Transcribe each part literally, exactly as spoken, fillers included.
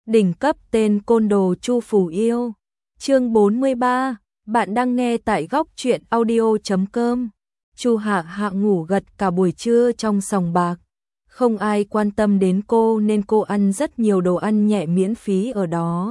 Đỉnh cấp tên côn đồ Chu Phủ Yêu. Chương bốn mươi ba, bạn đang nghe tại góc truyện audio chấm com. Chu Hạ Hạ ngủ gật cả buổi trưa trong sòng bạc. Không ai quan tâm đến cô nên cô ăn rất nhiều đồ ăn nhẹ miễn phí ở đó.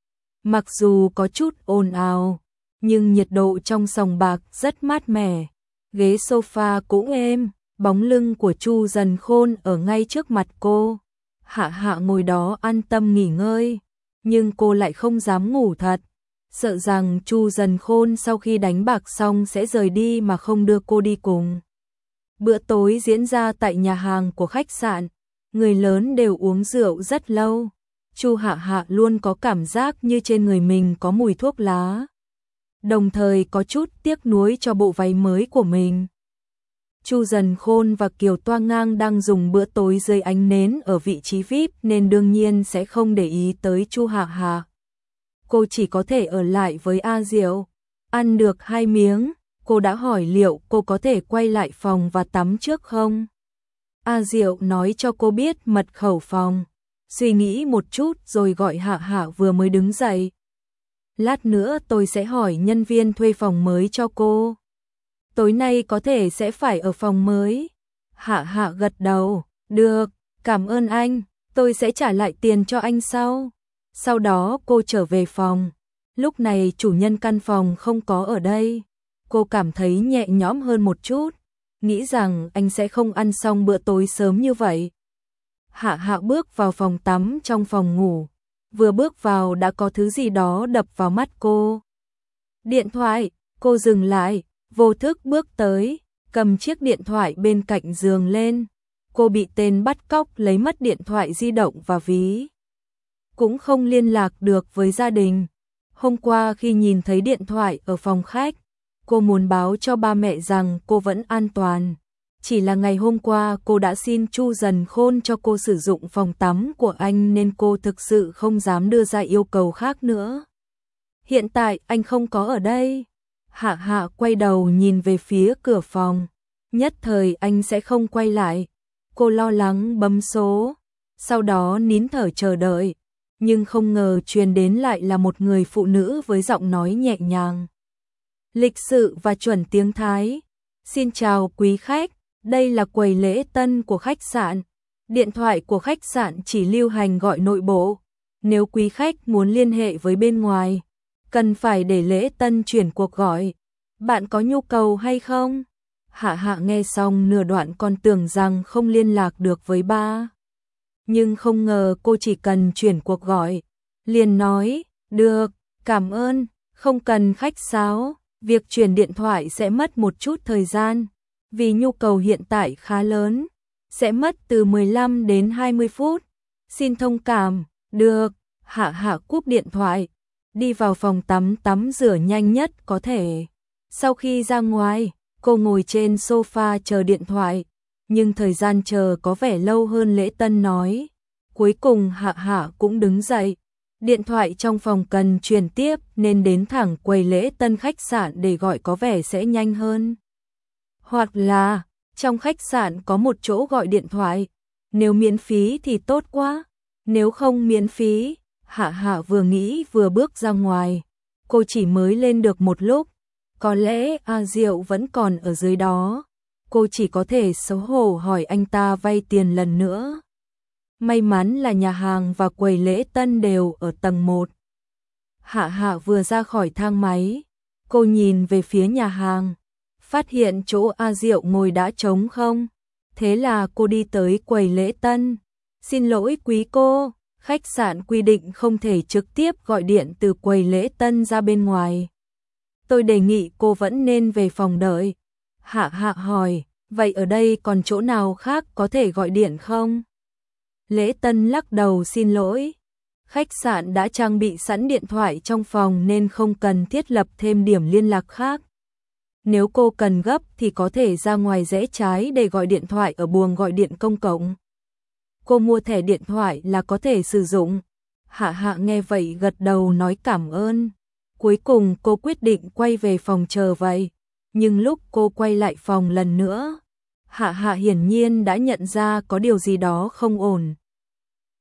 Mặc dù có chút ồn ào, nhưng nhiệt độ trong sòng bạc rất mát mẻ. Ghế sofa cũng êm, bóng lưng của Chu Dần Khôn ở ngay trước mặt cô. Hạ Hạ ngồi đó an tâm nghỉ ngơi, nhưng cô lại không dám ngủ thật, sợ rằng Chu Dần Khôn sau khi đánh bạc xong sẽ rời đi mà không đưa cô đi cùng. Bữa tối diễn ra tại nhà hàng của khách sạn, người lớn đều uống rượu rất lâu. Chu Hạ Hạ luôn có cảm giác như trên người mình có mùi thuốc lá, đồng thời có chút tiếc nuối cho bộ váy mới của mình. Chu Dần Khôn và Kiều Toa Ngang đang dùng bữa tối dưới ánh nến ở vị trí vi ai pi nên đương nhiên sẽ không để ý tới Chu Hạ Hạ. Cô chỉ có thể ở lại với A Diệu. Ăn được hai miếng, cô đã hỏi liệu cô có thể quay lại phòng và tắm trước không. A Diệu nói cho cô biết mật khẩu phòng. Suy nghĩ một chút rồi gọi Hạ Hạ vừa mới đứng dậy. Lát nữa tôi sẽ hỏi nhân viên thuê phòng mới cho cô. Tối nay có thể sẽ phải ở phòng mới. Hạ Hạ gật đầu, được, cảm ơn anh, tôi sẽ trả lại tiền cho anh sau. Sau đó cô trở về phòng. Lúc này chủ nhân căn phòng không có ở đây. Cô cảm thấy nhẹ nhõm hơn một chút, nghĩ rằng anh sẽ không ăn xong bữa tối sớm như vậy. Hạ Hạ bước vào phòng tắm trong phòng ngủ. Vừa bước vào đã có thứ gì đó đập vào mắt cô. Điện thoại, cô dừng lại, vô thức bước tới, cầm chiếc điện thoại bên cạnh giường lên. Cô bị tên bắt cóc lấy mất điện thoại di động và ví. Cũng không liên lạc được với gia đình. Hôm qua khi nhìn thấy điện thoại ở phòng khách, cô muốn báo cho ba mẹ rằng cô vẫn an toàn. Chỉ là ngày hôm qua cô đã xin Chu Dần Khôn cho cô sử dụng phòng tắm của anh nên cô thực sự không dám đưa ra yêu cầu khác nữa. Hiện tại anh không có ở đây. Hạ Hạ quay đầu nhìn về phía cửa phòng. Nhất thời anh sẽ không quay lại. Cô lo lắng bấm số, sau đó nín thở chờ đợi. Nhưng không ngờ truyền đến lại là một người phụ nữ với giọng nói nhẹ nhàng, lịch sự và chuẩn tiếng Thái. Xin chào quý khách, đây là quầy lễ tân của khách sạn. Điện thoại của khách sạn chỉ lưu hành gọi nội bộ. Nếu quý khách muốn liên hệ với bên ngoài, cần phải để lễ tân chuyển cuộc gọi. Bạn có nhu cầu hay không? Hạ Hạ nghe xong nửa đoạn còn tưởng rằng không liên lạc được với ba. Nhưng không ngờ cô chỉ cần chuyển cuộc gọi. Liền nói, được, cảm ơn, không cần khách sáo. Việc chuyển điện thoại sẽ mất một chút thời gian. Vì nhu cầu hiện tại khá lớn, sẽ mất từ mười lăm đến hai mươi phút. Xin thông cảm, được. Hạ Hạ cúp điện thoại, đi vào phòng tắm tắm rửa nhanh nhất có thể. Sau khi ra ngoài, cô ngồi trên sofa chờ điện thoại, nhưng thời gian chờ có vẻ lâu hơn lễ tân nói. Cuối cùng Hạ Hạ cũng đứng dậy. Điện thoại trong phòng cần truyền tiếp nên đến thẳng quầy lễ tân khách sạn để gọi có vẻ sẽ nhanh hơn. Hoặc là, trong khách sạn có một chỗ gọi điện thoại. Nếu miễn phí thì tốt quá. Nếu không miễn phí, Hạ Hạ vừa nghĩ vừa bước ra ngoài. Cô chỉ mới lên được một lúc. Có lẽ A Diệu vẫn còn ở dưới đó. Cô chỉ có thể xấu hổ hỏi anh ta vay tiền lần nữa. May mắn là nhà hàng và quầy lễ tân đều ở tầng một. Hạ Hạ vừa ra khỏi thang máy. Cô nhìn về phía nhà hàng, phát hiện chỗ A Diệu ngồi đã trống không. Thế là cô đi tới quầy lễ tân. Xin lỗi quý cô, khách sạn quy định không thể trực tiếp gọi điện từ quầy lễ tân ra bên ngoài. Tôi đề nghị cô vẫn nên về phòng đợi. Hạ Hạ hỏi, vậy ở đây còn chỗ nào khác có thể gọi điện không? Lễ tân lắc đầu xin lỗi. Khách sạn đã trang bị sẵn điện thoại trong phòng nên không cần thiết lập thêm điểm liên lạc khác. Nếu cô cần gấp thì có thể ra ngoài rẽ trái để gọi điện thoại ở buồng gọi điện công cộng. Cô mua thẻ điện thoại là có thể sử dụng. Hạ Hạ nghe vậy gật đầu nói cảm ơn. Cuối cùng cô quyết định quay về phòng chờ vậy. Nhưng lúc cô quay lại phòng lần nữa, Hạ Hạ hiển nhiên đã nhận ra có điều gì đó không ổn.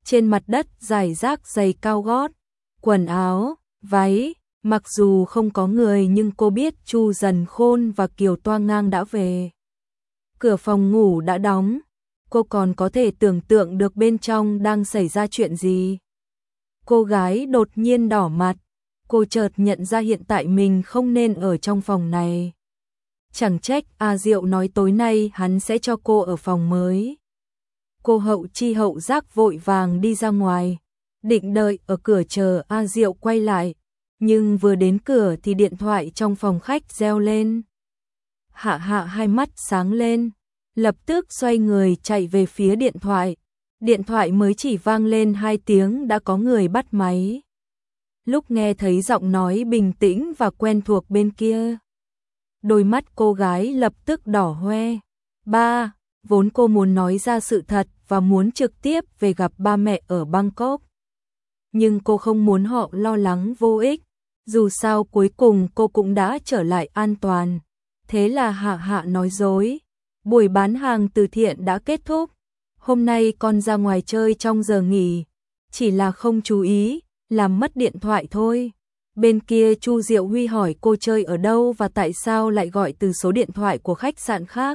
trên mặt đất rải rác giày cao gót, quần áo, váy. Mặc dù không có người nhưng cô biết Chu Dần Khôn và Kiều Toa Ngang đã về. Cửa phòng ngủ đã đóng, cô còn có thể tưởng tượng được bên trong đang xảy ra chuyện gì. Cô gái đột nhiên đỏ mặt, cô chợt nhận ra hiện tại mình không nên ở trong phòng này. Chẳng trách A Diệu nói tối nay hắn sẽ cho cô ở phòng mới. Cô hậu chi hậu giác vội vàng đi ra ngoài, định đợi ở cửa chờ A Diệu quay lại. Nhưng vừa đến cửa thì điện thoại trong phòng khách reo lên. Hạ Hạ hai mắt sáng lên, lập tức xoay người chạy về phía điện thoại. Điện thoại mới chỉ vang lên hai tiếng đã có người bắt máy. Lúc nghe thấy giọng nói bình tĩnh và quen thuộc bên kia, đôi mắt cô gái lập tức đỏ hoe. Ba, vốn cô muốn nói ra sự thật và muốn trực tiếp về gặp ba mẹ ở Bangkok. Nhưng cô không muốn họ lo lắng vô ích. Dù sao cuối cùng cô cũng đã trở lại an toàn. Thế là Hạ Hạ nói dối. Buổi bán hàng từ thiện đã kết thúc. Hôm nay con ra ngoài chơi trong giờ nghỉ. Chỉ là không chú ý, làm mất điện thoại thôi. Bên kia Chu Diệu Huy hỏi cô chơi ở đâu và tại sao lại gọi từ số điện thoại của khách sạn khác.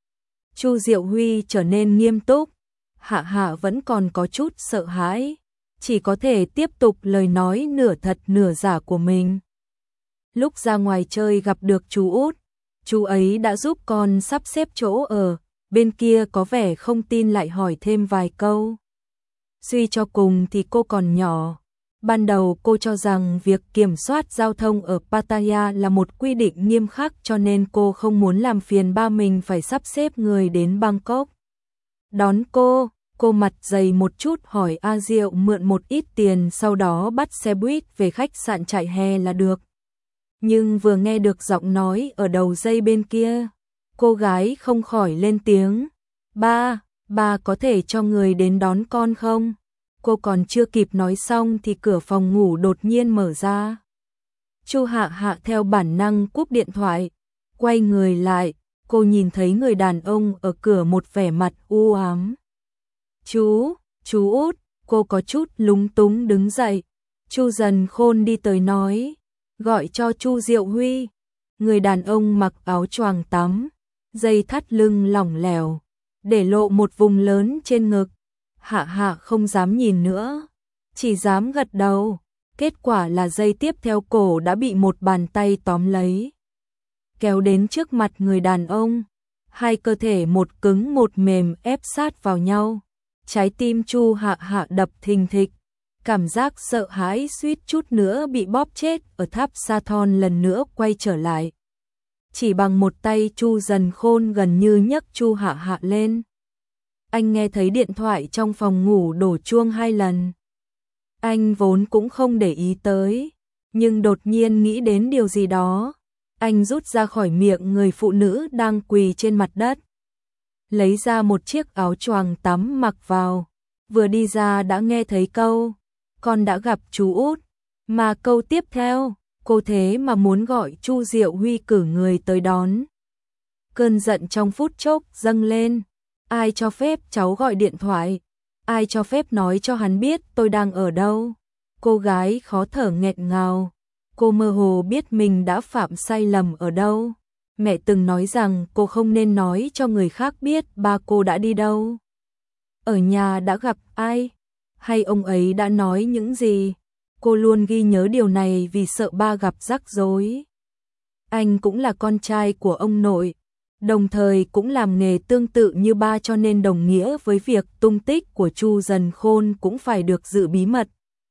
Chu Diệu Huy trở nên nghiêm túc. Hạ Hạ vẫn còn có chút sợ hãi, chỉ có thể tiếp tục lời nói nửa thật nửa giả của mình. Lúc ra ngoài chơi gặp được chú Út, chú ấy đã giúp con sắp xếp chỗ ở, bên kia có vẻ không tin lại hỏi thêm vài câu. Suy cho cùng thì cô còn nhỏ. Ban đầu cô cho rằng việc kiểm soát giao thông ở Pattaya là một quy định nghiêm khắc cho nên cô không muốn làm phiền ba mình phải sắp xếp người đến Bangkok đón cô. Cô mặt dày một chút hỏi A Diệu mượn một ít tiền sau đó bắt xe buýt về khách sạn trại hè là được. Nhưng vừa nghe được giọng nói ở đầu dây bên kia, cô gái không khỏi lên tiếng. Ba, ba có thể cho người đến đón con không? Cô còn chưa kịp nói xong thì cửa phòng ngủ đột nhiên mở ra. Chu Hạ Hạ theo bản năng cúp điện thoại, quay người lại, cô nhìn thấy người đàn ông ở cửa một vẻ mặt u ám. Chú, chú Út, cô có chút lúng túng đứng dậy. Chu Dần Khôn đi tới nói, gọi cho Chu Diệu Huy. Người đàn ông mặc áo choàng tắm, dây thắt lưng lỏng lẻo, để lộ một vùng lớn trên ngực. Hạ Hạ không dám nhìn nữa, chỉ dám gật đầu. Kết quả là giây tiếp theo cổ đã bị một bàn tay tóm lấy, kéo đến trước mặt người đàn ông. Hai cơ thể một cứng một mềm ép sát vào nhau. Trái tim Chu Hạ Hạ đập thình thịch, cảm giác sợ hãi suýt chút nữa bị bóp chết ở tháp Sathon lần nữa quay trở lại. Chỉ bằng một tay Chu Dần Khôn gần như nhấc Chu Hạ Hạ lên. Anh nghe thấy điện thoại trong phòng ngủ đổ chuông hai lần. Anh vốn cũng không để ý tới, nhưng đột nhiên nghĩ đến điều gì đó. Anh rút ra khỏi miệng người phụ nữ đang quỳ trên mặt đất, lấy ra một chiếc áo choàng tắm mặc vào. Vừa đi ra đã nghe thấy câu, con đã gặp chú Út. Mà câu tiếp theo, cô thế mà muốn gọi Chu Diệu Huy cử người tới đón. Cơn giận trong phút chốc dâng lên. Ai cho phép cháu gọi điện thoại? Ai cho phép nói cho hắn biết tôi đang ở đâu? Cô gái khó thở nghẹn ngào. Cô mơ hồ biết mình đã phạm sai lầm ở đâu. Mẹ từng nói rằng cô không nên nói cho người khác biết ba cô đã đi đâu, ở nhà đã gặp ai, hay ông ấy đã nói những gì. Cô luôn ghi nhớ điều này vì sợ ba gặp rắc rối. Anh cũng là con trai của ông nội, đồng thời cũng làm nghề tương tự như ba cho nên đồng nghĩa với việc tung tích của Chu Dần Khôn cũng phải được giữ bí mật.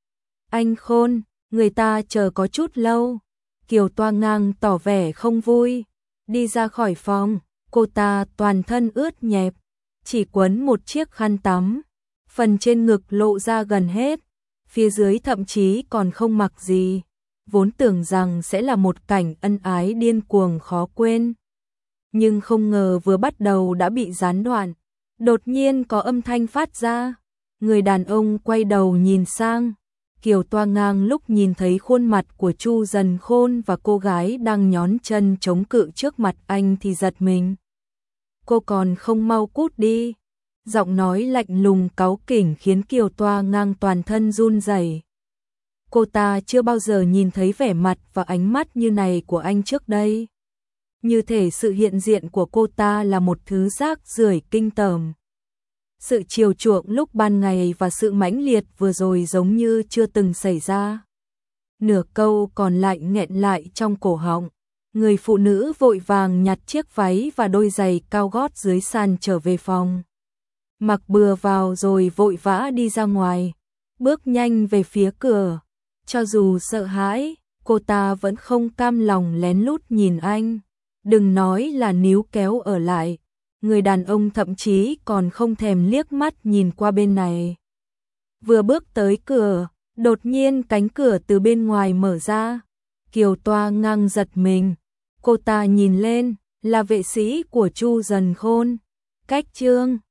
Anh Khôn, người ta chờ có chút lâu. Kiều Toa Ngang tỏ vẻ không vui. Đi ra khỏi phòng, cô ta toàn thân ướt nhẹp, chỉ quấn một chiếc khăn tắm, phần trên ngực lộ ra gần hết, phía dưới thậm chí còn không mặc gì. Vốn tưởng rằng sẽ là một cảnh ân ái điên cuồng khó quên, nhưng không ngờ vừa bắt đầu đã bị gián đoạn. Đột nhiên có âm thanh phát ra, người đàn ông quay đầu nhìn sang. Kiều Toa Ngang lúc nhìn thấy khuôn mặt của Chu Dần Khôn và cô gái đang nhón chân chống cự trước mặt anh thì giật mình. Cô còn không mau cút đi. giọng nói lạnh lùng cáu kỉnh khiến Kiều Toa Ngang toàn thân run rẩy. Cô ta chưa bao giờ nhìn thấy vẻ mặt và ánh mắt như này của anh trước đây. Như thể sự hiện diện của cô ta là một thứ rác rưởi kinh tởm. Sự chiều chuộng lúc ban ngày và sự mãnh liệt vừa rồi giống như chưa từng xảy ra. Nửa câu còn lại nghẹn lại trong cổ họng. Người phụ nữ vội vàng nhặt chiếc váy và đôi giày cao gót dưới sàn trở về phòng. Mặc bừa vào rồi vội vã đi ra ngoài, bước nhanh về phía cửa. Cho dù sợ hãi, cô ta vẫn không cam lòng lén lút nhìn anh. Đừng nói là níu kéo ở lại. Người đàn ông thậm chí còn không thèm liếc mắt nhìn qua bên này. Vừa bước tới cửa, đột nhiên cánh cửa từ bên ngoài mở ra. Kiều Toa Ngang giật mình. Cô ta nhìn lên, là vệ sĩ của Chu Dần Khôn. Cách Trương